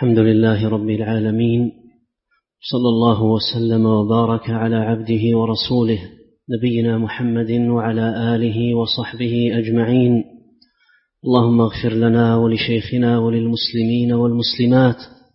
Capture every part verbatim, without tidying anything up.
الحمد لله رب العالمين، صلى الله وسلم وبارك على عبده ورسوله نبينا محمد وعلى آله وصحبه أجمعين. اللهم اغفر لنا ولشيخنا وللمسلمين والمسلمات.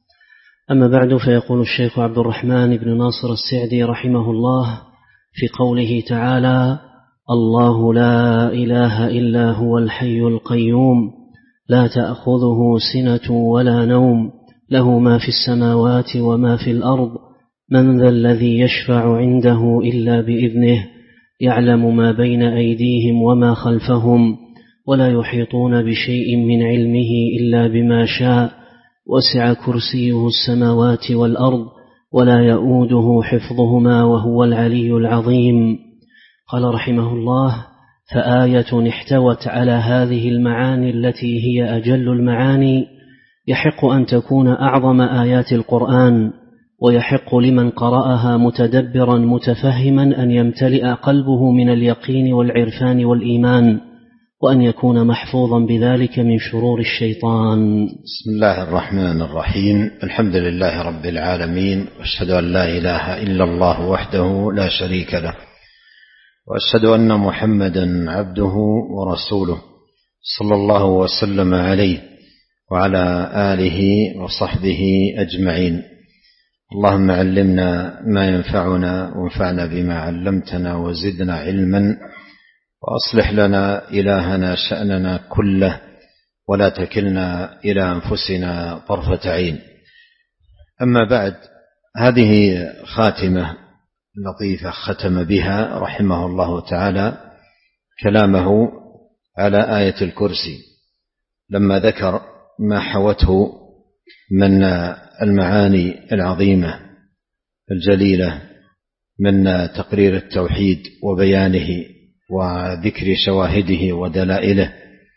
أما بعد، فيقول الشيخ عبد الرحمن بن ناصر السعدي رحمه الله في قوله تعالى: الله لا إله إلا هو الحي القيوم لا تأخذه سنة ولا نوم له ما في السماوات وما في الأرض من ذا الذي يشفع عنده إلا بإذنه يعلم ما بين أيديهم وما خلفهم ولا يحيطون بشيء من علمه إلا بما شاء وسع كرسيه السماوات والأرض ولا يؤوده حفظهما وهو العلي العظيم. قال رحمه الله: فآية احتوت على هذه المعاني التي هي أجل المعاني يحق أن تكون أعظم آيات القرآن، ويحق لمن قرأها متدبرا متفهما أن يمتلئ قلبه من اليقين والعرفان والإيمان، وأن يكون محفوظا بذلك من شرور الشيطان. بسم الله الرحمن الرحيم. الحمد لله رب العالمين، وأشهد أن لا إله إلا الله وحده لا شريك له، وأشهد أن محمدا عبده ورسوله صلى الله وسلم عليه وعلى آله وصحبه أجمعين. اللهم علمنا ما ينفعنا وانفعنا بما علمتنا وزدنا علما، وأصلح لنا إلهنا شأننا كله ولا تكلنا إلى أنفسنا طرفة عين. أما بعد، هذه خاتمة لطيفة ختم بها رحمه الله تعالى كلامه على آية الكرسي، لما ذكر ما حوته من المعاني العظيمة الجليلة من تقرير التوحيد وبيانه وذكر شواهده ودلائله،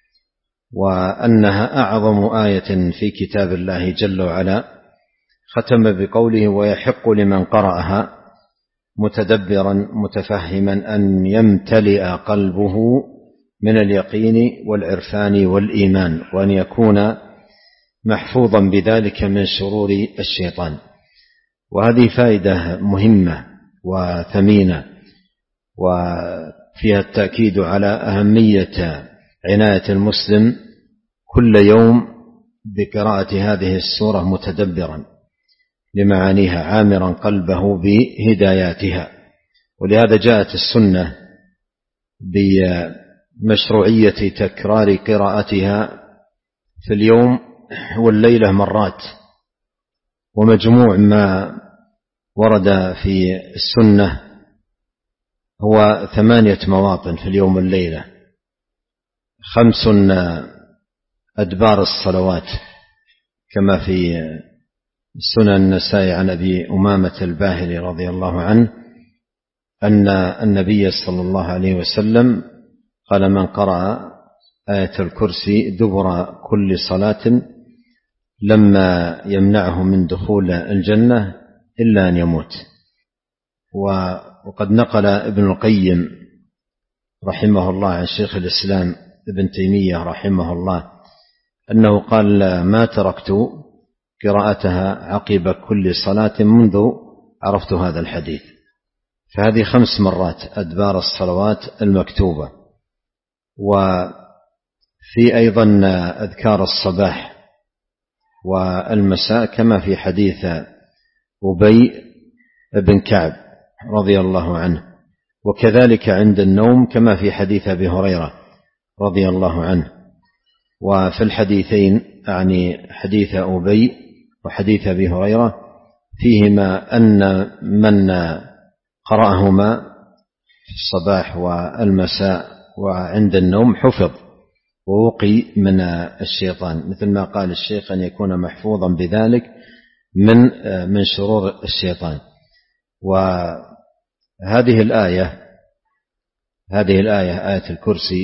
وأنها أعظم آية في كتاب الله جل وعلا. ختم بقوله: ويحق لمن قرأها متدبرا متفهما أن يمتلئ قلبه من اليقين والعرفان والإيمان، وأن يكون محفوظا بذلك من شرور الشيطان. وهذه فائدة مهمة وثمينة، وفيها التأكيد على أهمية عناية المسلم كل يوم بقراءة هذه السورة متدبرا لمعانيها، عامرا قلبه بهداياتها. ولهذا جاءت السنة بمشروعية تكرار قراءتها في اليوم والليلة مرات. ومجموع ما ورد في السنة هو ثمانية مواطن في اليوم والليلة، خمس أدبار الصلوات كما في سنن النسائي عن أبي أمامة الباهلي رضي الله عنه أن النبي صلى الله عليه وسلم قال: من قرأ آية الكرسي دبر كل صلاة لما يمنعه من دخول الجنة إلا أن يموت. وقد نقل ابن القيم رحمه الله عن شيخ الإسلام ابن تيمية رحمه الله أنه قال: ما تركت قراءتها عقب كل صلاة منذ عرفت هذا الحديث. فهذه خمس مرات أدبار الصلوات المكتوبة. وفي أيضا أذكار الصباح والمساء كما في حديث أبي بن كعب رضي الله عنه، وكذلك عند النوم كما في حديث أبي هريرة رضي الله عنه. وفي الحديثين يعني حديث أبي وحديث أبي هريرة فيهما أن من قرأهما في الصباح والمساء وعند النوم حفظ ووقي من الشيطان، مثل ما قال الشيخ أن يكون محفوظا بذلك من من شرور الشيطان. وهذه الآية هذه الآية آية الكرسي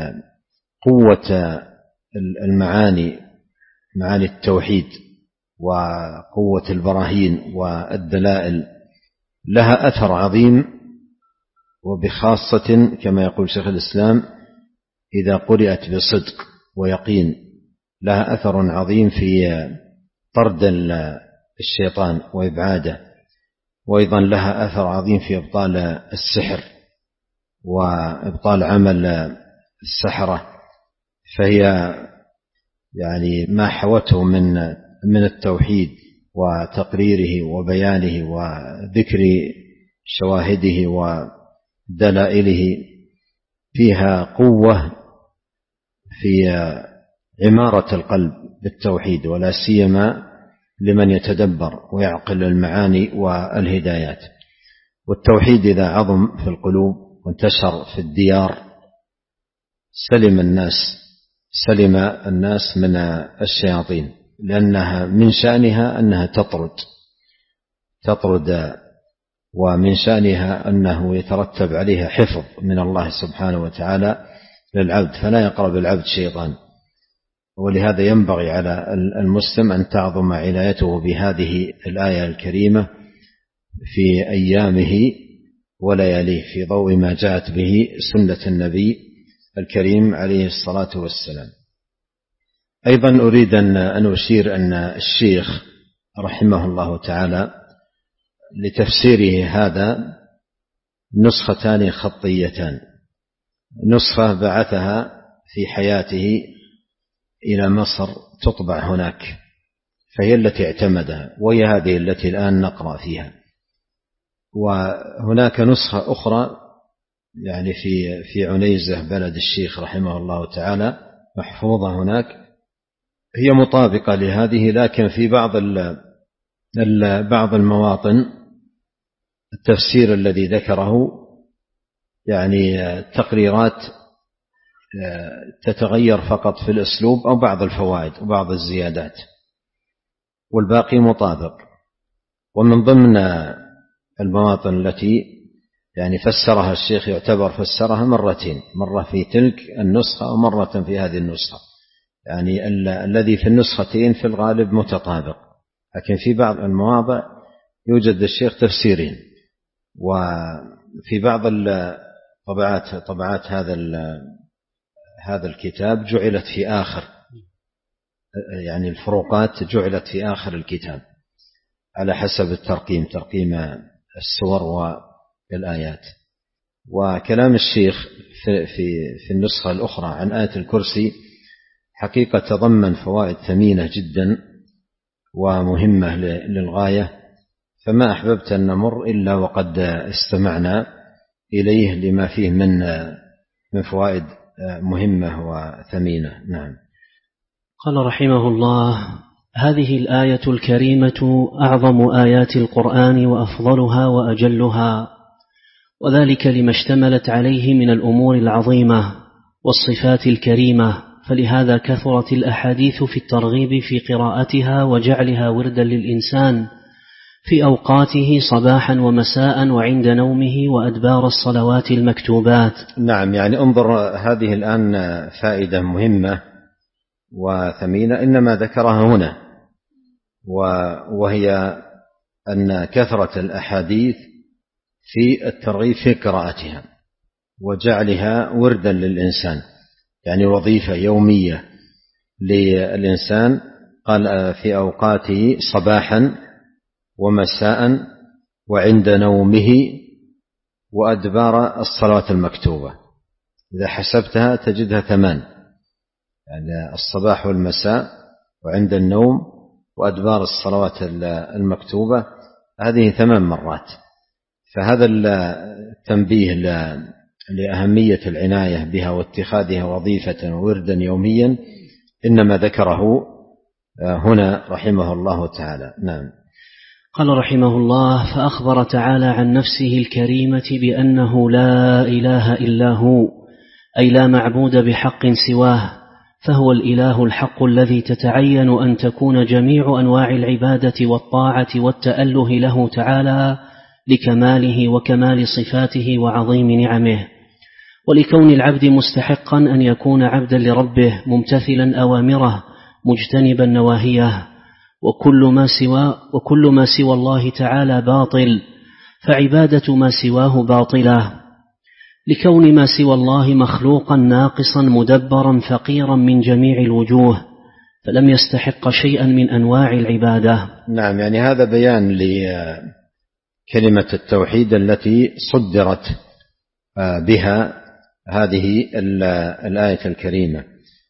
قوة المعاني، معاني التوحيد وقوة البراهين والدلائل، لها أثر عظيم، وبخاصة كما يقول شيخ الإسلام إذا قرأت بصدق ويقين لها أثر عظيم في طرد الشيطان وإبعاده، وأيضا لها أثر عظيم في إبطال السحر وإبطال عمل السحرة، فهي يعني ما حوته من من التوحيد وتقريره وبيانه وذكر شواهده ودلائله، فيها قوة في عمارة القلب بالتوحيد، ولا سيما لمن يتدبر ويعقل المعاني والهدايات. والتوحيد إذا عظم في القلوب وانتشر في الديار سلم الناس سلم الناس من الشياطين، لأنها من شأنها أنها تطرد تطرد ومن شأنها أنه يترتب عليها حفظ من الله سبحانه وتعالى للعبد، فلا يقرب العبد شيطان. ولهذا ينبغي على المسلم أن تعظم عنايته بهذه الآية الكريمة في أيامه ولياليه، في ضوء ما جاءت به سنة النبي الكريم عليه الصلاة والسلام. أيضا أريد أن أشير أن الشيخ رحمه الله تعالى لتفسيره هذا نسختان خطيتان، نسخة بعثها في حياته إلى مصر تطبع هناك، فهي التي اعتمدها، وهي هذه التي الآن نقرأ فيها. وهناك نسخة أخرى يعني في في عنيزة بلد الشيخ رحمه الله تعالى محفوظة هناك، هي مطابقة لهذه، لكن في بعض بعض المواطن التفسير الذي ذكره يعني تقريرات تتغير فقط في الأسلوب أو بعض الفوائد وبعض الزيادات، والباقي مطابق. ومن ضمن المواطن التي يعني فسرها الشيخ يعتبر فسرها مرتين، مرة في تلك النسخة ومرة في هذه النسخة، يعني ال الذي في النسختين في الغالب متطابق، لكن في بعض المواضع يوجد الشيخ تفسيرين. وفي بعض الطبعات طبعات هذا هذا الكتاب جعلت في آخر، يعني الفروقات جعلت في آخر الكتاب على حسب الترقيم، ترقيم السور والآيات. وكلام الشيخ في في في النسخة الأخرى عن آية الكرسي حقيقة تضمن فوائد ثمينة جدا ومهمة للغاية، فما أحببت أن نمر إلا وقد استمعنا إليه لما فيه من من فوائد مهمة وثمينة. نعم. قال رحمه الله: هذه الآية الكريمة أعظم آيات القرآن وأفضلها وأجلها، وذلك لما اشتملت عليه من الأمور العظيمة والصفات الكريمة، فلهذا كثرت الأحاديث في الترغيب في قراءتها وجعلها وردا للإنسان في أوقاته صباحا ومساء وعند نومه وأدبار الصلوات المكتوبات. نعم، يعني انظر هذه الآن فائدة مهمة وثمينة إنما ذكرها هنا، وهي أن كثرة الأحاديث في الترغيب في قراءتها وجعلها وردا للإنسان، يعني وظيفة يومية للإنسان، قال في أوقاته صباحا ومساء وعند نومه وأدبار الصلاة المكتوبة. إذا حسبتها تجدها ثمان، يعني الصباح والمساء وعند النوم وأدبار الصلوات المكتوبة، هذه ثمان مرات. فهذا التنبيه لأهمية العناية بها واتخاذها وظيفة وردا يوميا إنما ذكره هنا رحمه الله تعالى. نعم. قال رحمه الله: فأخبر تعالى عن نفسه الكريمة بأنه لا إله إلا هو، أي لا معبود بحق سواه، فهو الإله الحق الذي تتعين أن تكون جميع أنواع العبادة والطاعة والتأله له تعالى لكماله وكمال صفاته وعظيم نعمه، ولكون العبد مستحقا أن يكون عبدا لربه ممتثلا أوامره مجتنبا نواهيه، وكل ما سوى وكل ما سوى الله تعالى باطل، فعبادة ما سواه باطلة، لكون ما سوى الله مخلوقا ناقصا مدبرا فقيرا من جميع الوجوه، فلم يستحق شيئا من أنواع العبادة. نعم، يعني هذا بيان لكلمة التوحيد التي صدرت بها هذه الآية الكريمة،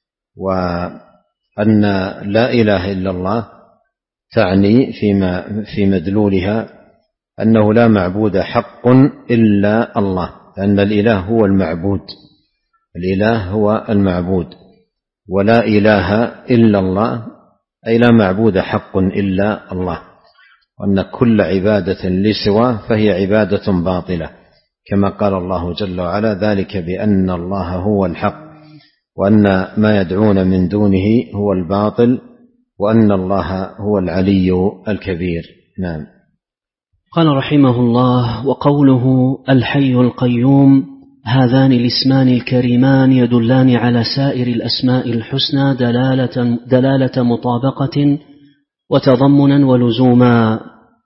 وأن لا إله إلا الله تعني فيما في مدلولها أنه لا معبود حق إلا الله، لأن الإله هو المعبود، الإله هو المعبود، ولا إله إلا الله أي لا معبود حق إلا الله، وأن كل عبادة لسواه فهي عبادة باطلة، كما قال الله جل وعلا: ذلك بأن الله هو الحق وأن ما يدعون من دونه هو الباطل وأن الله هو العلي الكبير. نعم. قال رحمه الله: وقوله الحي القيوم، هذان الاسمان الكريمان يدلان على سائر الأسماء الحسنى دلالة, دلالة مطابقة وتضمنا ولزوما.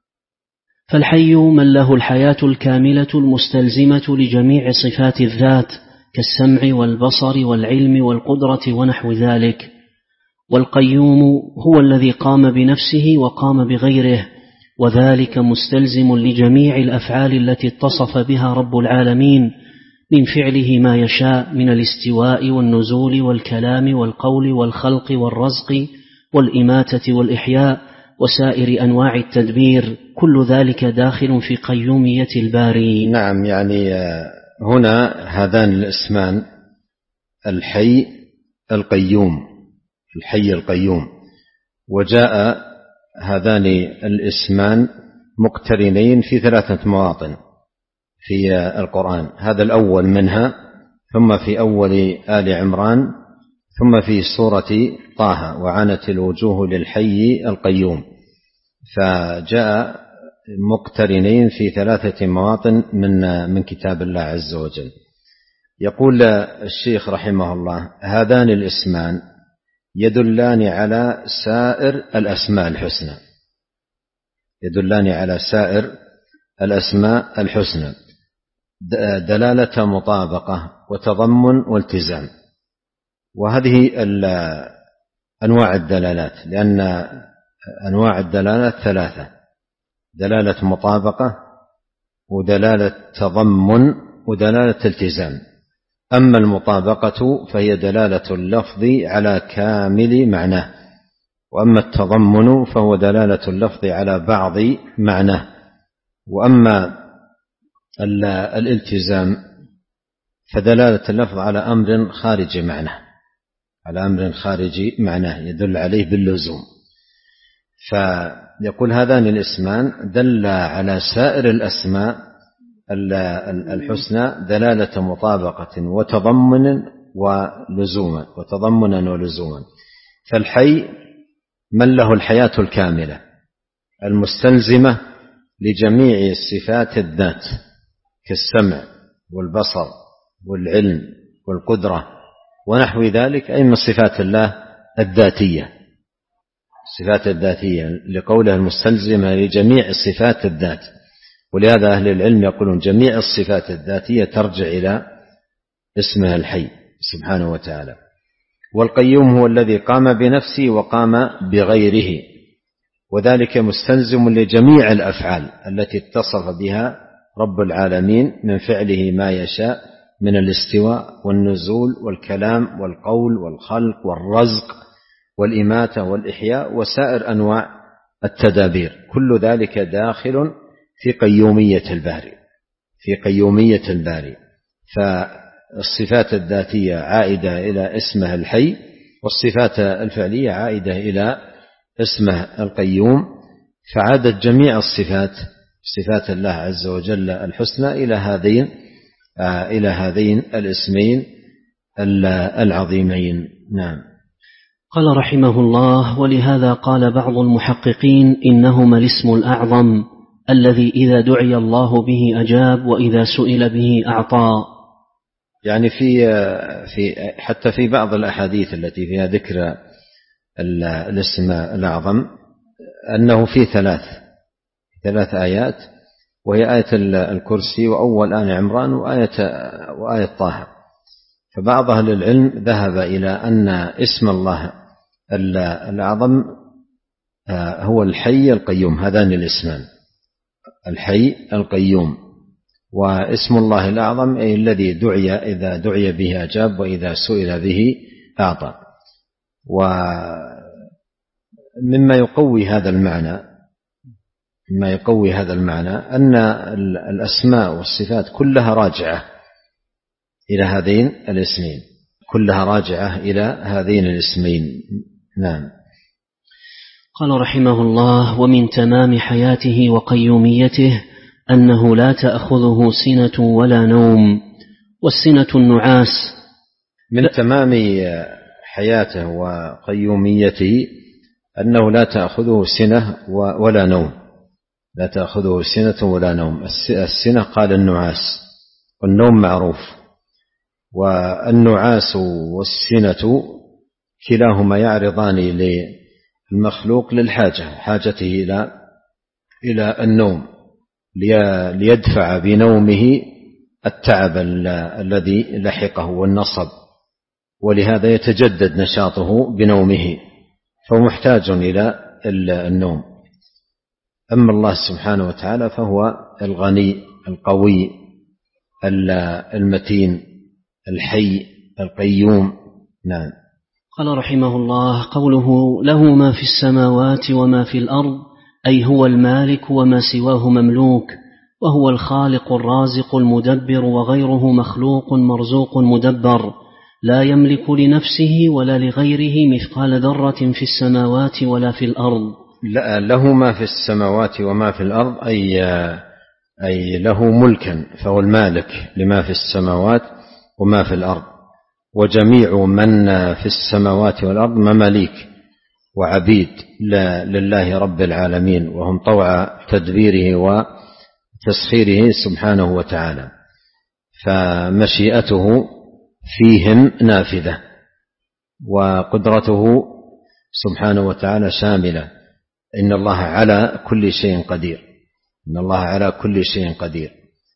فالحي من له الحياة الكاملة المستلزمة لجميع صفات الذات كالسمع والبصر والعلم والقدرة ونحو ذلك، والقيوم هو الذي قام بنفسه وقام بغيره، وذلك مستلزم لجميع الأفعال التي اتصف بها رب العالمين من فعله ما يشاء من الاستواء والنزول والكلام والقول والخلق والرزق والإماتة والإحياء وسائر أنواع التدبير، كل ذلك داخل في قيومية الباري. نعم، يعني هنا هذان الاسمان الحي القيوم، الحي القيوم، وجاء هذان الاسمان مقترنين في ثلاثة مواطن في القرآن، هذا الأول منها، ثم في أول آل عمران، ثم في سورة طه: وعنت الوجوه للحي القيوم، فجاء مقترنين في ثلاثة مواطن من من كتاب الله عز وجل. يقول الشيخ رحمه الله: هذان الاسمان يدلان على سائر الأسماء الحسنى، يدلان على سائر الأسماء الحسنى دلالة مطابقة وتضمن والتزام. وهذه أنواع الدلالات، لأن أنواع الدلالات ثلاثة: دلالة مطابقة ودلالة تضمن ودلالة التزام. أما المطابقة فهي دلالة اللفظ على كامل معناه، وأما التضمن فهو دلالة اللفظ على بعض معناه، وأما الالتزام فدلالة اللفظ على أمر خارج معناه، على أمر خارج معناه يدل عليه باللزوم. فيقول هذان الاسمان دل على سائر الأسماء الحسنى دلالة مطابقة وتضمن ولزوما وتضمنا ولزوما. فالحي من له الحياة الكاملة المستلزمة لجميع صفات الذات كالسمع والبصر والعلم والقدرة ونحو ذلك، أي من صفات الله الذاتية، الصفات الذاتية، لقوله المستلزمة لجميع صفات الذات. ولهذا أهل العلم يقولون جميع الصفات الذاتية ترجع إلى اسمه الحي سبحانه وتعالى. والقيوم هو الذي قام بنفسه وقام بغيره، وذلك مستلزم لجميع الأفعال التي اتصف بها رب العالمين من فعله ما يشاء من الاستواء والنزول والكلام والقول والخلق والرزق والإماتة والإحياء وسائر أنواع التدابير، كل ذلك داخل في قيومية الباري، في قيومية الباري. فالصفات الذاتية عائدة إلى اسمه الحي، والصفات الفعلية عائدة إلى اسمه القيوم، فعادت جميع الصفات صفات الله عز وجل الحسنى إلى هذين إلى هذين الاسمين العظيمين. نعم. قال رحمه الله: ولهذا قال بعض المحققين إنهما الاسم الأعظم الذي إذا دعي الله به أجاب وإذا سئل به أعطى. يعني في في حتى في بعض الأحاديث التي فيها ذكر الاسم الأعظم أنه في ثلاث ثلاث آيات، وهي آية الكرسي وأول آل عمران وآية وآية طه. فبعض أهل العلم ذهب إلى أن اسم الله الأعظم هو الحي القيوم، هذان الاسمان، الحي القيوم. واسم الله الأعظم أي الذي دعي، إذا دعي به أجاب، وإذا سئل به أعطى. ومما يقوي هذا المعنى مما يقوي هذا المعنى أن الأسماء والصفات كلها راجعة إلى هذين الاسمين، كلها راجعة إلى هذين الاسمين. نعم. قال رحمه الله: ومن تمام حياته وقيوميته أنه لا تأخذه سنة ولا نوم، والسنة النعاس. من تمام حياته وقيوميته أنه لا تأخذه سنة ولا نوم، لا تأخذه سنة ولا نوم. السنة قال النعاس، والنوم معروف. والنعاس والسنة كلاهما يعرضان للمخلوق للحاجة، حاجته إلى إلى النوم، ليدفع بنومه التعب الذي لحقه والنصب، ولهذا يتجدد نشاطه بنومه، فهو محتاج إلى النوم. أما الله سبحانه وتعالى فهو الغني القوي المتين الحي القيوم. نعم. قال رحمه الله: قوله له ما في السماوات وما في الأرض، أي هو المالك وما سواه مملوك، وهو الخالق الرازق المدبر، وغيره مخلوق مرزوق مدبر، لا يملك لنفسه ولا لغيره مثقال ذرة في السماوات ولا في الأرض. لا، له ما في السماوات وما في الأرض، أي, أي له ملكا، فهو المالك لما في السماوات وما في الأرض. وجميع من في السماوات والأرض مماليك وعبيد لله رب العالمين، وهم طوع تدبيره وتسخيره سبحانه وتعالى، فمشيئته فيهم نافذة، وقدرته سبحانه وتعالى شاملة. إن الله على كل شيء قدير، إن الله على كل شيء قدير،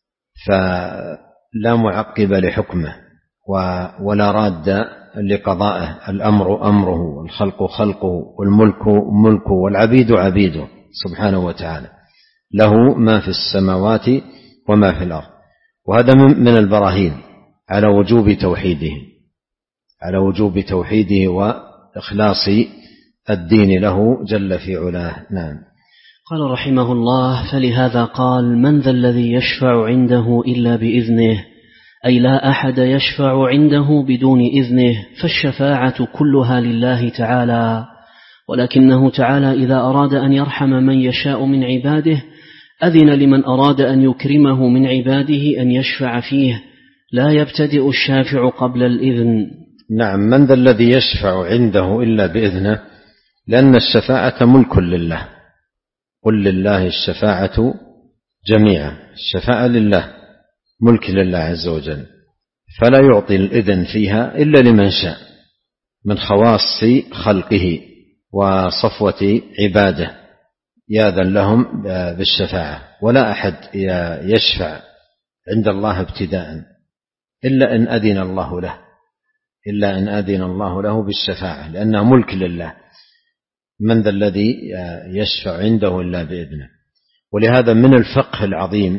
فلا معقب لحكمه ولا راد لقضائه. الأمر أمره، والخلق خلقه، والملك ملكه، والعبيد عبيده سبحانه وتعالى. له ما في السماوات وما في الأرض. وهذا من البراهين على وجوب توحيده، على وجوب توحيده وإخلاص الدين له جل في علاه. نعم. قال رحمه الله: فلهذا قال: من ذا الذي يشفع عنده إلا بإذنه، أي لا أحد يشفع عنده بدون إذنه، فالشفاعة كلها لله تعالى. ولكنه تعالى إذا أراد أن يرحم من يشاء من عباده أذن لمن أراد أن يكرمه من عباده أن يشفع فيه، لا يبتدئ الشافع قبل الإذن. نعم. من ذا الذي يشفع عنده إلا بإذنه، لأن الشفاعة ملك لله. قل لله الشفاعة جميعا، الشفاعة لله، ملك لله عز وجل، فلا يعطي الإذن فيها إلا لمن شاء من خواص خلقه وصفوة عباده، يأذن لهم بالشفاعة. ولا أحد يشفع عند الله ابتداء إلا إن أذن الله له، إلا إن أذن الله له بالشفاعة، لأنها ملك لله. من ذا الذي يشفع عنده إلا بإذنه. ولهذا من الفقه العظيم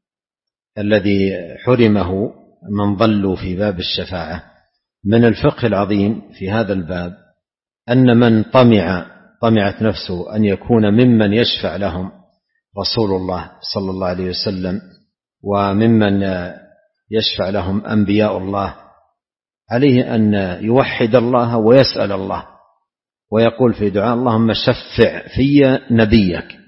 الذي حرمه من ضلوا في باب الشفاعة، من الفقه العظيم في هذا الباب أن من طمع طمعت نفسه أن يكون ممن يشفع لهم رسول الله صلى الله عليه وسلم، وممن يشفع لهم أنبياء الله، عليه أن يوحد الله ويسأل الله، ويقول في دعاء: اللهم شفع في نبيك،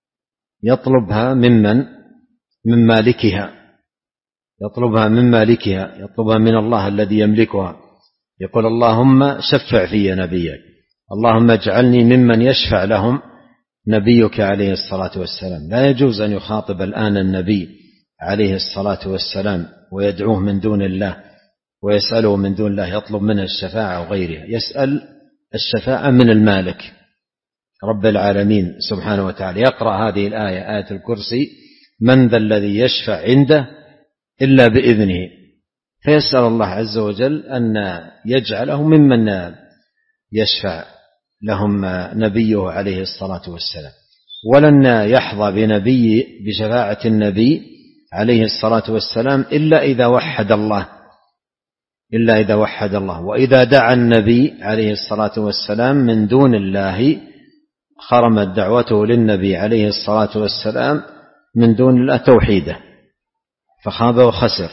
يطلبها ممن من مالكها، يطلبها من مالكها، يطلبها من الله الذي يملكها. يقول: اللهم شفع في نبيك، اللهم اجعلني ممن يشفع لهم نبيك عليه الصلاة والسلام. لا يجوز أن يخاطب الآن النبي عليه الصلاة والسلام ويدعوه من دون الله ويسأله من دون الله، يطلب منه الشفاعة وغيرها. يسأل الشفاعة من المالك رب العالمين سبحانه وتعالى. يقرأ هذه الآية، آية الكرسي: من ذا الذي يشفع عنده إلا بإذنه، فيسأل الله عز وجل أن يجعله ممن يشفع لهم نبيه عليه الصلاة والسلام، ولن يحظى بنبي بشفاعة النبي عليه الصلاة والسلام إلا إذا وحد الله إلا إذا وحد الله وإذا دعا النبي عليه الصلاة والسلام من دون الله خرمت دعوته للنبي عليه الصلاة والسلام من دون الله توحيده، فخاب وخسر،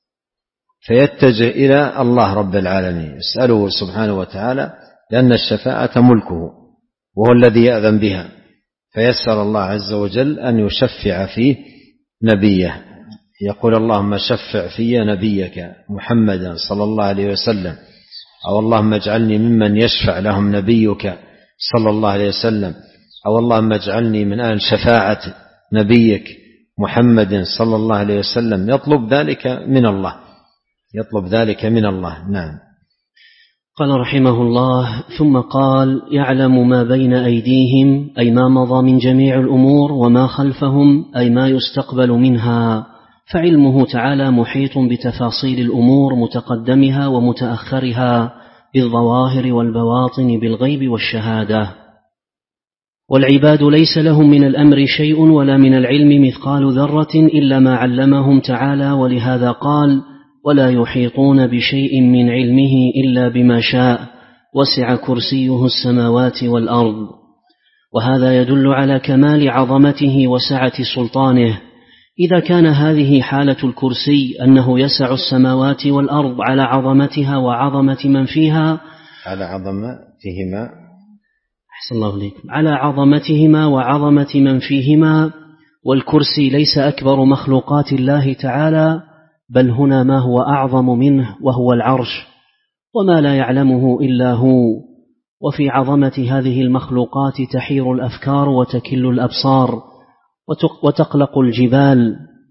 فيتجه إلى الله رب العالمين يسأله سبحانه وتعالى، لأن الشفاعة ملكه وهو الذي يأذن بها، فيسأل الله عز وجل أن يشفع فيه نبيه، يقول اللهم شفع في نبيك محمدا صلى الله عليه وسلم، أو اللهم اجعلني ممن يشفع لهم نبيك صلى الله عليه وسلم، أو اللهم اجعلني من أهل شفاعة نبيك محمد صلى الله عليه وسلم. يطلب ذلك من الله يطلب ذلك من الله. نعم. قال رحمه الله: ثم قال: يعلم ما بين أيديهم أي ما مضى من جميع الأمور، وما خلفهم أي ما يستقبل منها، فعلمه تعالى محيط بتفاصيل الأمور متقدمها ومتأخرها، بالظواهر والبواطن، بالغيب والشهادة. والعباد ليس لهم من الأمر شيء ولا من العلم مثقال ذرة إلا ما علمهم تعالى، ولهذا قال: ولا يحيطون بشيء من علمه إلا بما شاء، وسع كرسيه السماوات والأرض. وهذا يدل على كمال عظمته وسعة سلطانه، إذا كان هذه حالة الكرسي أنه يسع السماوات والأرض على عظمتها وعظمة من فيها على عظمتهما أحسن الله إليكم على عظمتهما وعظمة من فيهما، والكرسي ليس أكبر مخلوقات الله تعالى، بل هنا ما هو أعظم منه وهو العرش، وما لا يعلمه إلا هو. وفي عظمة هذه المخلوقات تحير الأفكار وتكل الأبصار وتقلق الجبال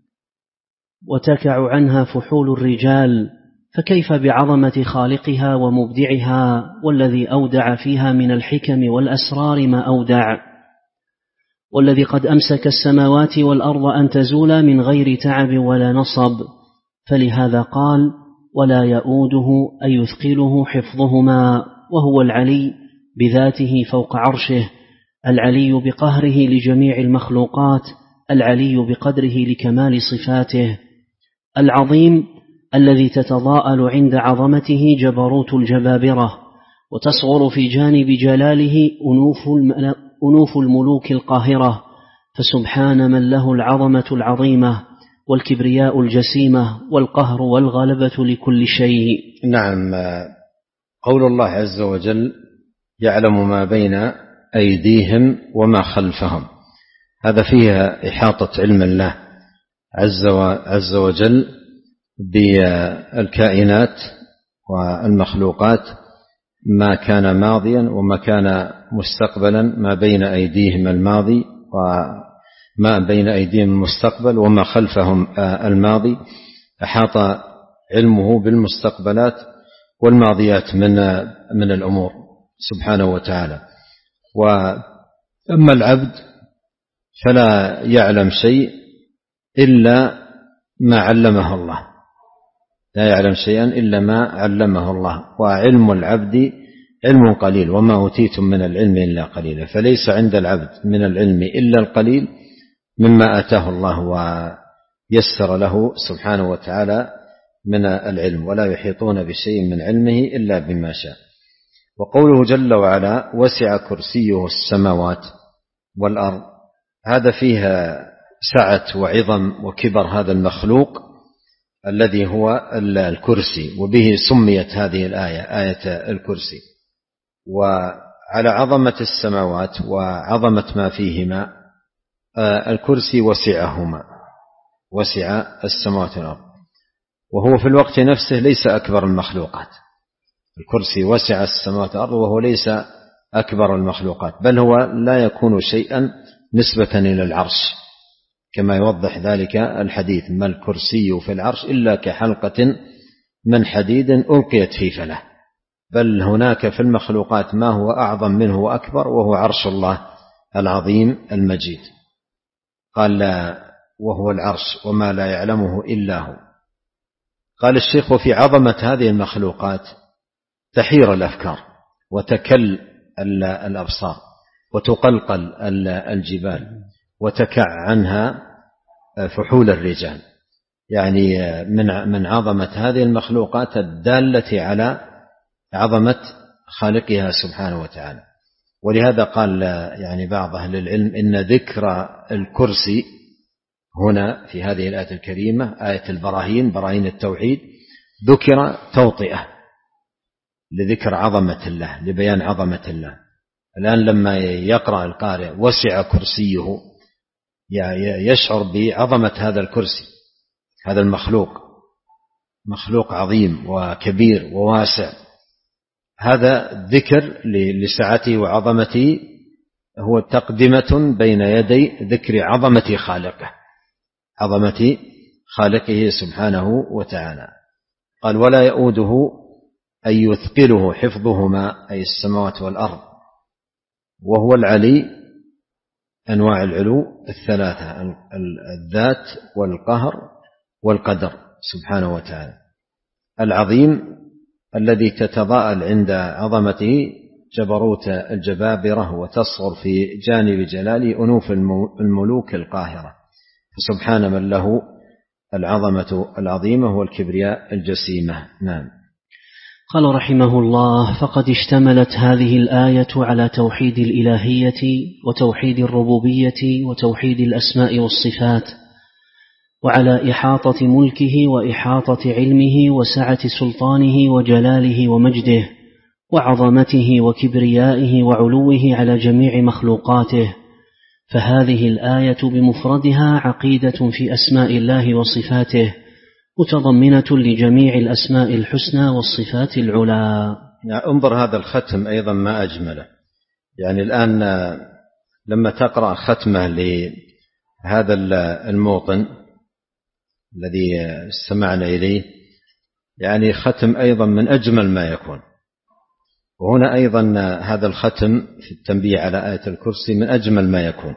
وتكع عنها فحول الرجال، فكيف بعظمة خالقها ومبدعها، والذي أودع فيها من الحكم والأسرار ما أودع، والذي قد أمسك السماوات والأرض أن تزولا من غير تعب ولا نصب، فلهذا قال: ولا يؤوده أي يثقله حفظهما، وهو العلي بذاته فوق عرشه، العلي بقهره لجميع المخلوقات، العلي بقدره لكمال صفاته، العظيم الذي تتضاءل عند عظمته جبروت الجبابرة، وتصغر في جانب جلاله أنوف الملوك القاهرة، فسبحان من له العظمة العظيمة والكبرياء الجسيمة والقهر والغلبة لكل شيء. نعم. قول الله عز وجل: يعلم ما بين أيديهم وما خلفهم، هذا فيها إحاطة علم الله عز وجل بالكائنات والمخلوقات، ما كان ماضيا وما كان مستقبلا، ما بين أيديهم الماضي وما بين أيديهم المستقبل، وما خلفهم الماضي. أحاط علمه بالمستقبلات والماضيات من من الأمور سبحانه وتعالى. وأما العبد فلا يعلم شيء إلا ما علمه الله، لا يعلم شيئا إلا ما علمه الله، وعلم العبد علم قليل، وما أوتيتم من العلم إلا قليلا، فليس عند العبد من العلم إلا القليل مما آتاه الله ويسر له سبحانه وتعالى من العلم، ولا يحيطون بشيء من علمه إلا بما شاء. وقوله جل وعلا: وسع كرسيه السماوات والأرض، هذا فيها سعة وعظم وكبر هذا المخلوق الذي هو الكرسي، وبه سميت هذه الآية آية الكرسي. وعلى عظمة السماوات وعظمة ما فيهما، الكرسي وسعهما، وسع السماوات والأرض، وهو في الوقت نفسه ليس أكبر المخلوقات. الكرسي وسع السماوات والأرض وهو ليس أكبر المخلوقات، بل هو لا يكون شيئا نسبة إلى العرش، كما يوضح ذلك الحديث: ما الكرسي في العرش إلا كحلقة من حديد ألقيت في فلاه، بل هناك في المخلوقات ما هو أعظم منه وأكبر، وهو عرش الله العظيم المجيد. قال: وهو العرش وما لا يعلمه إلا هو. قال الشيخ: وفي عظمة هذه المخلوقات تحير الأفكار وتكل الأبصار وتقلقل الجبال وتكع عنها فحول الرجال، يعني من من عظمة هذه المخلوقات الدالة على عظمة خالقها سبحانه وتعالى. ولهذا قال يعني بعض أهل العلم إن ذكر الكرسي هنا في هذه الآية الكريمة، آية البراهين، براهين التوحيد، ذكر توطئة لذكر عظمة الله، لبيان عظمة الله. الآن لما يقرأ القارئ وسع كرسيه يشعر بعظمة هذا الكرسي، هذا المخلوق، مخلوق عظيم وكبير وواسع. هذا ذكر لسعته وعظمته، هو تقدمة بين يدي ذكر عظمة خالقه، عظمة خالقه سبحانه وتعالى. قال ولا يؤوده أن يثقله حفظهما، أي السماوات والأرض، وهو العلي، أنواع العلو الثلاثة، الذات والقهر والقدر سبحانه وتعالى. العظيم الذي تتضاءل عند عظمته جبروت الجبابرة وتصغر في جانب جلاله أنوف الملوك القاهرة، فسبحان من له العظمة العظيمة والكبرياء الجسيمة. نعم. قال رحمه الله: فقد اشتملت هذه الآية على توحيد الإلهية وتوحيد الربوبية وتوحيد الأسماء والصفات، وعلى إحاطة ملكه وإحاطة علمه وسعة سلطانه وجلاله ومجده وعظمته وكبريائه وعلوه على جميع مخلوقاته. فهذه الآية بمفردها عقيدة في أسماء الله وصفاته، متضمنة لجميع الأسماء الحسنى والصفات العلى. يعني انظر هذا الختم أيضا ما أجمله. يعني الآن لما تقرأ ختمة لهذا الموطن الذي استمعنا إليه، يعني ختم أيضا من أجمل ما يكون. وهنا أيضا هذا الختم في التنبيه على آية الكرسي من أجمل ما يكون.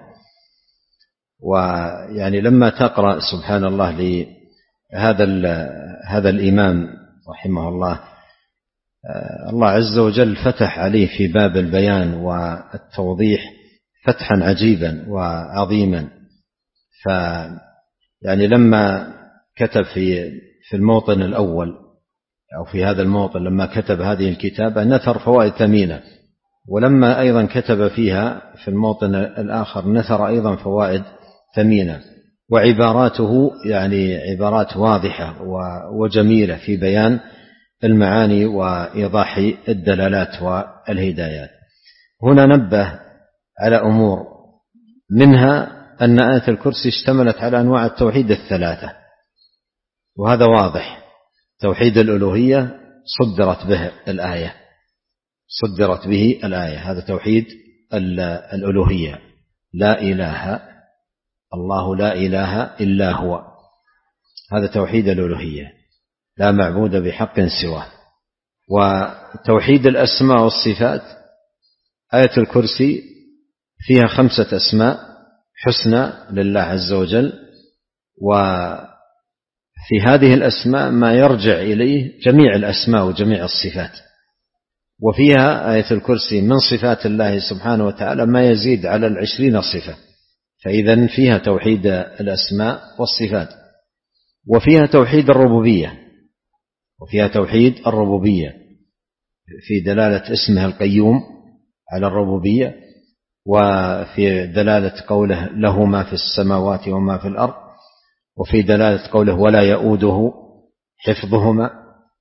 ويعني لما تقرأ سبحان الله لهذا هذا الإمام رحمه الله، الله عز وجل فتح عليه في باب البيان والتوضيح فتحا عجيبا وعظيما. ف يعني لما كتب في في الموطن الأول أو في هذا الموطن، لما كتب هذه الكتابة نثر فوائد ثمينة، ولما أيضا كتب فيها في الموطن الآخر نثر أيضا فوائد ثمينة، وعباراته يعني عبارات واضحة وجميلة في بيان المعاني وإيضاح الدلالات والهدايات. هنا نبه على أمور، منها أن آية الكرسي اشتملت على أنواع التوحيد الثلاثة، وهذا واضح. توحيد الألوهية صدرت به الآية، صدرت به الآية، هذا توحيد الألوهية، لا إله، الله لا إله إلا هو، هذا توحيد الألوهية، لا معبود بحق سواه. وتوحيد الأسماء والصفات، آية الكرسي فيها خمسة أسماء حسنى لله عز وجل، وفي هذه الأسماء ما يرجع إليه جميع الأسماء وجميع الصفات. وفيها آية الكرسي من صفات الله سبحانه وتعالى ما يزيد على العشرين صفة، فإذن فيها توحيد الأسماء والصفات. وفيها توحيد الربوبية، وفيها توحيد الربوبية في دلالة اسمها القيوم على الربوبية، وفي دلالة قوله له ما في السماوات وما في الأرض، وفي دلالة قوله ولا يؤوده حفظهما،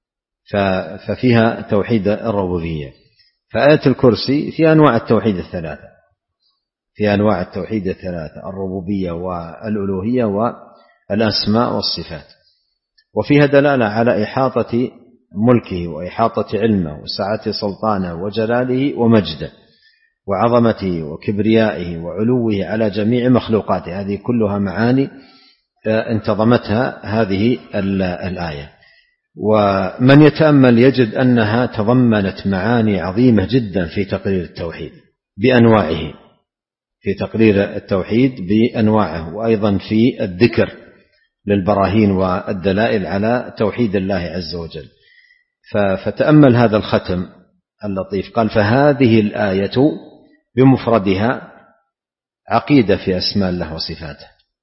ففيها توحيد الربوبية. فآية الكرسي في أنواع التوحيد الثلاثة، في أنواع التوحيد الثلاثة، الربوبية والألوهية والأسماء والصفات. وفيها دلالة على إحاطة ملكه وإحاطة علمه وسعة سلطانه وجلاله ومجده وعظمته وكبريائه وعلوه على جميع مخلوقاته. هذه كلها معاني انتظمتها هذه الآية. ومن يتأمل يجد أنها تضمنت معاني عظيمة جدا في تقرير التوحيد بأنواعه، في تقرير التوحيد بأنواعه، وأيضا في الذكر للبراهين والدلائل على توحيد الله عز وجل. فتأمل هذا الختم اللطيف قال فهذه الآية بمفردها عقيدة في أسماء الله وصفاته.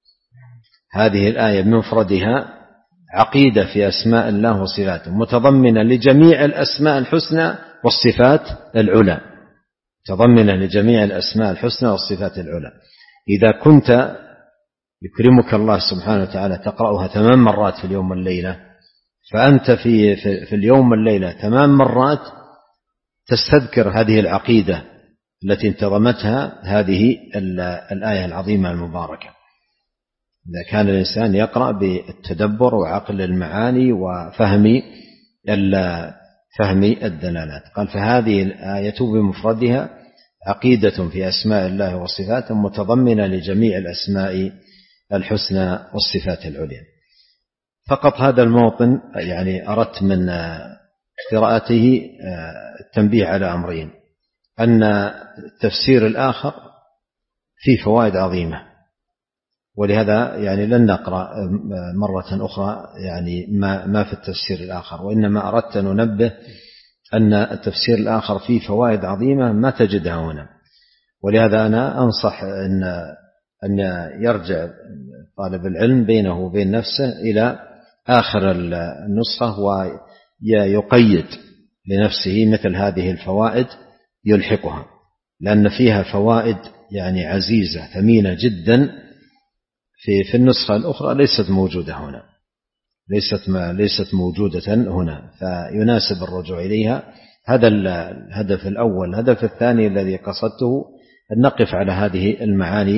هذه الآية بمفردها عقيدة في أسماء الله وصفاته متضمنة لجميع الأسماء الحسنى والصفات العلى، متضمنة لجميع الأسماء الحسنى والصفات العلى. إذا كنت يكرمك الله سبحانه وتعالى تقرأها ثمان مرات في اليوم والليلة، فأنت في, في, في اليوم والليلة ثمان مرات تستذكر هذه العقيدة التي انتظمتها هذه الآية العظيمة المباركة. إذا كان الإنسان يقرأ بالتدبر وعقل المعاني وفهم فهم الدلالات. قال فهذه الآية بمفردها عقيدة في أسماء الله وصفاته متضمنة لجميع الأسماء الحسنى والصفات العليا. فقط هذا الموطن يعني أردت من قراءته التنبيه على أمرين: أن التفسير الآخر فيه فوائد عظيمة، ولهذا يعني لن نقرأ مرة أخرى يعني ما ما في التفسير الآخر، وإنما أردت أن ننبه أن التفسير الآخر فيه فوائد عظيمة ما تجدها هنا. ولهذا أنا أنصح أن أن يرجع طالب العلم بينه وبين نفسه إلى آخر النسخة ويقيد لنفسه مثل هذه الفوائد يلحقها، لأن فيها فوائد يعني عزيزة ثمينة جدا في في النسخة الأخرى ليست موجودة هنا، ليست ما ليست موجودة هنا، فيناسب الرجوع إليها. هذا الهدف الأول. الهدف الثاني الذي قصدته أن نقف على هذه المعاني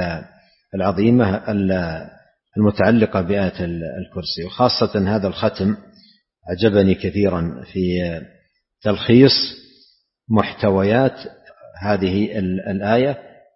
العظيمة المتعلقة بآية الكرسي، وخاصة هذا الختم عجبني كثيرا في تلخيص محتويات هذه الآية،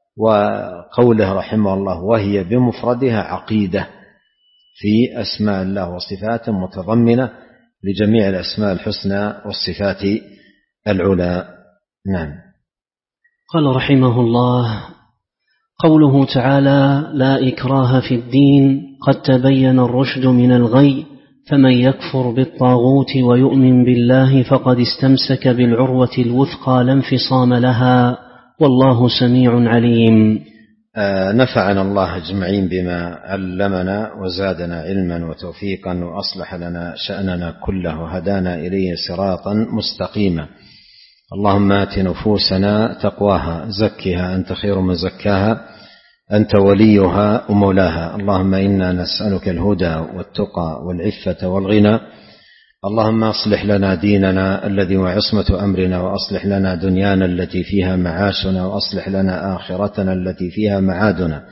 وقوله رحمه الله وهي بمفردها عقيدة في أسماء الله وصفاته متضمنة لجميع الأسماء الحسنى والصفات العلى. نعم. قال رحمه الله: قوله تعالى: لا إكراه في الدين قد تبين الرشد من الغي فمن يكفر بالطاغوت ويؤمن بالله فقد استمسك بالعروة الوثقى لا انفصام لها والله سميع عليم. آه نفعنا الله أجمعين بما علمنا وزادنا علما وتوفيقا وأصلح لنا شأننا كله وهدانا إليه صراطا مستقيما. اللهم آت نفوسنا تقواها زكها أنت خير من زكاها أنت وليها ومولاها. اللهم إنا نسألك الهدى والتقى والعفة والغنى. اللهم أصلح لنا ديننا الذي هو عصمة أمرنا، وأصلح لنا دنيانا التي فيها معاشنا، وأصلح لنا آخرتنا التي فيها معادنا،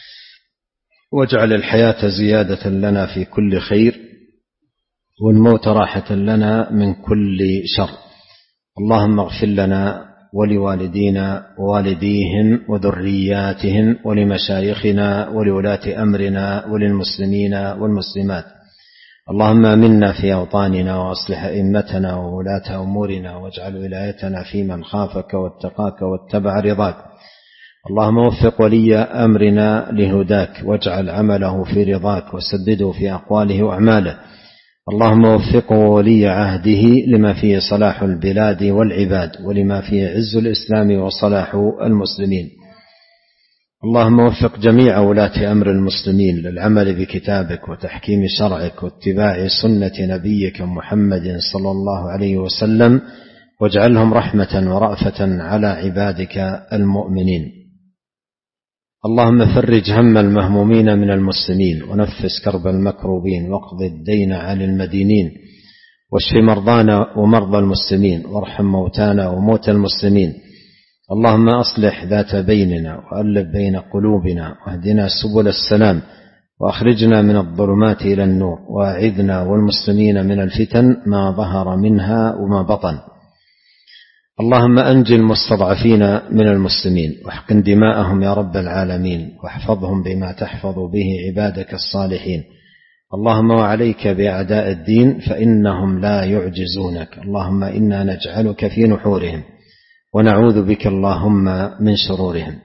واجعل الحياة زيادة لنا في كل خير والموت راحة لنا من كل شر. اللهم اغفر لنا ولوالدينا ووالديهم وذرياتهم ولمشايخنا ولولاة أمرنا وللمسلمين والمسلمات. اللهم آمنا في أوطاننا وأصلح أئمتنا وولاة أمورنا، واجعل ولايتنا في من خافك واتقاك واتبع رضاك. اللهم وفق ولي أمرنا لهداك، واجعل عمله في رضاك، وسدده في أقواله وأعماله. اللهم وفقه ولي عهده لما فيه صلاح البلاد والعباد، ولما فيه عز الإسلام وصلاح المسلمين. اللهم وفق جميع ولاة أمر المسلمين للعمل بكتابك وتحكيم شرعك واتباع سنة نبيك محمد صلى الله عليه وسلم، واجعلهم رحمة ورأفة على عبادك المؤمنين. اللهم فرج هم المهمومين من المسلمين، ونفس كرب المكروبين، واقض الدين عن المدينين، واشف مرضانا ومرضى المسلمين، وارحم موتانا وموتى المسلمين. اللهم أصلح ذات بيننا وألف بين قلوبنا، واهدنا سبل السلام، وأخرجنا من الظلمات إلى النور، وأعذنا والمسلمين من الفتن ما ظهر منها وما بطن. اللهم أنجِ المستضعفين من المسلمين، واحقن دماءهم يا رب العالمين، واحفظهم بما تحفظ به عبادك الصالحين. اللهم وعليك بأعداء الدين فإنهم لا يعجزونك. اللهم إنا نجعلك في نحورهم ونعوذ بك اللهم من شرورهم.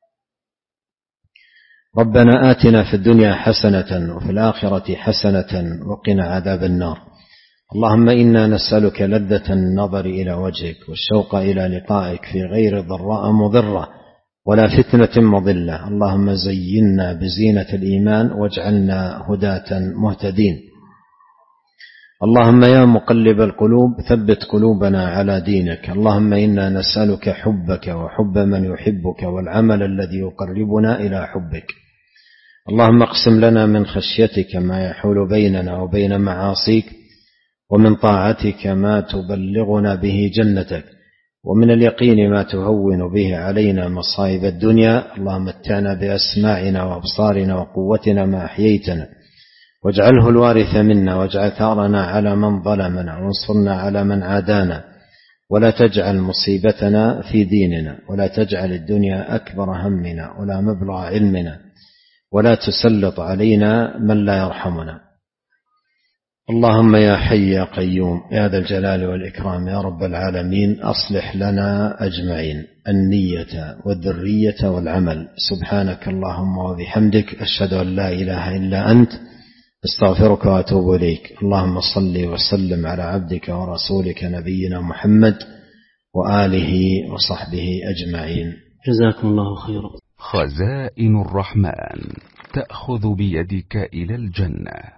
ربنا آتنا في الدنيا حسنة وفي الآخرة حسنة وقنا عذاب النار. اللهم إنا نسألك لذة النظر إلى وجهك والشوق إلى لقائك في غير ضراء مضرة ولا فتنة مضلة. اللهم زينا بزينة الإيمان واجعلنا هداة مهتدين. اللهم يا مقلب القلوب ثبت قلوبنا على دينك. اللهم إنا نسألك حبك وحب من يحبك والعمل الذي يقربنا إلى حبك. اللهم اقسم لنا من خشيتك ما يحول بيننا وبين معاصيك، ومن طاعتك ما تبلغنا به جنتك، ومن اليقين ما تهون به علينا مصائب الدنيا. اللهم متعنا بأسماعنا وأبصارنا وقوتنا ما أحييتنا، واجعله الوارث منا، واجعل ثارنا على من ظلمنا، وانصرنا على من عادانا، ولا تجعل مصيبتنا في ديننا، ولا تجعل الدنيا أكبر همنا ولا مبلغ علمنا، ولا تسلط علينا من لا يرحمنا. اللهم يا حي يا قيوم يا ذا الجلال والإكرام يا رب العالمين، أصلح لنا أجمعين النية والذرية والعمل. سبحانك اللهم وبحمدك، أشهد أن لا إله إلا أنت، استغفرك وأتوب إليك. اللهم صل وسلم على عبدك ورسولك نبينا محمد وآله وصحبه أجمعين. جزاكم الله خيرا. خزائن الرحمن تأخذ بيدك إلى الجنة.